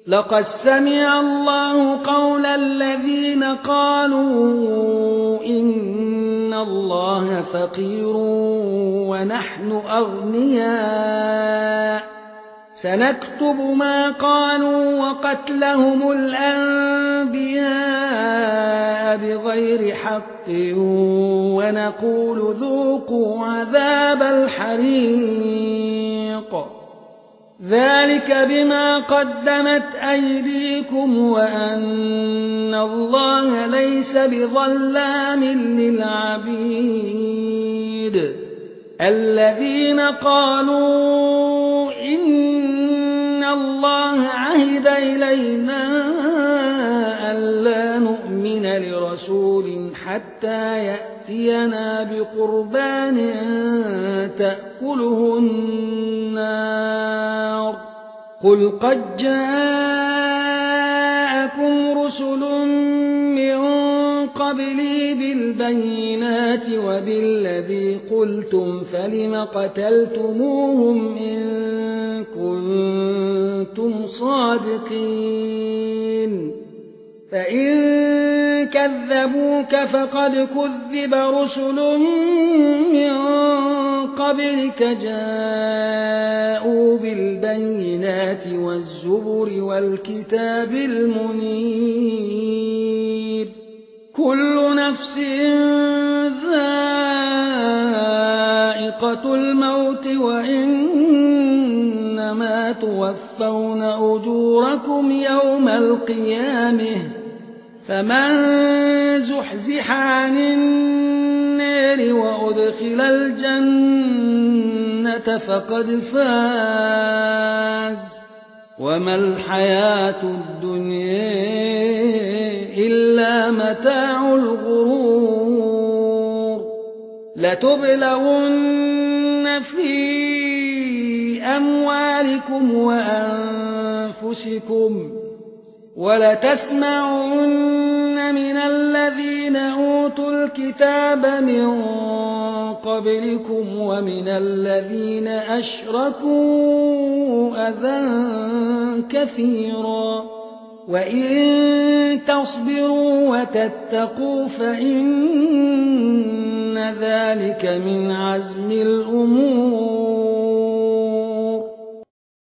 لقد سمع الله قول الذين قالوا إن الله فقير ونحن أغنياء سنكتب ما قالوا وقتلهم الأنبياء بغير حق ونقول ذوقوا عذاب الحريق ذلك بما قدمت أيديكم وأن الله ليس بظلام للعبيد الذين قالوا إن الله عهد إلينا ألا نؤمن لرسول حتى يأتينا بقربان تأكله النار قل قد جاءكم رسل من قبلي بالبينات وبالذي قلتم فلم قتلتموهم إن كنتم صادقين فإن كذبوك فقد كذب رسل من قبلك جاءوا بالبينات والزبر والكتاب المنير كل نفس ذائقة الموت وإنما توفون أجوركم يوم القيامة فمن زحزح عن النار وأدخل الجنة فقد فاز وما الحياة الدنيا إلا متاع الغرور لتبلغن في أموالكم وأنفسكم ولتسمعن من الذين أوتوا الكتاب من قبلكم ومن الذين أشركوا أذى كثيرا وإن تصبروا وتتقوا فإن ذلك من عزم الأمور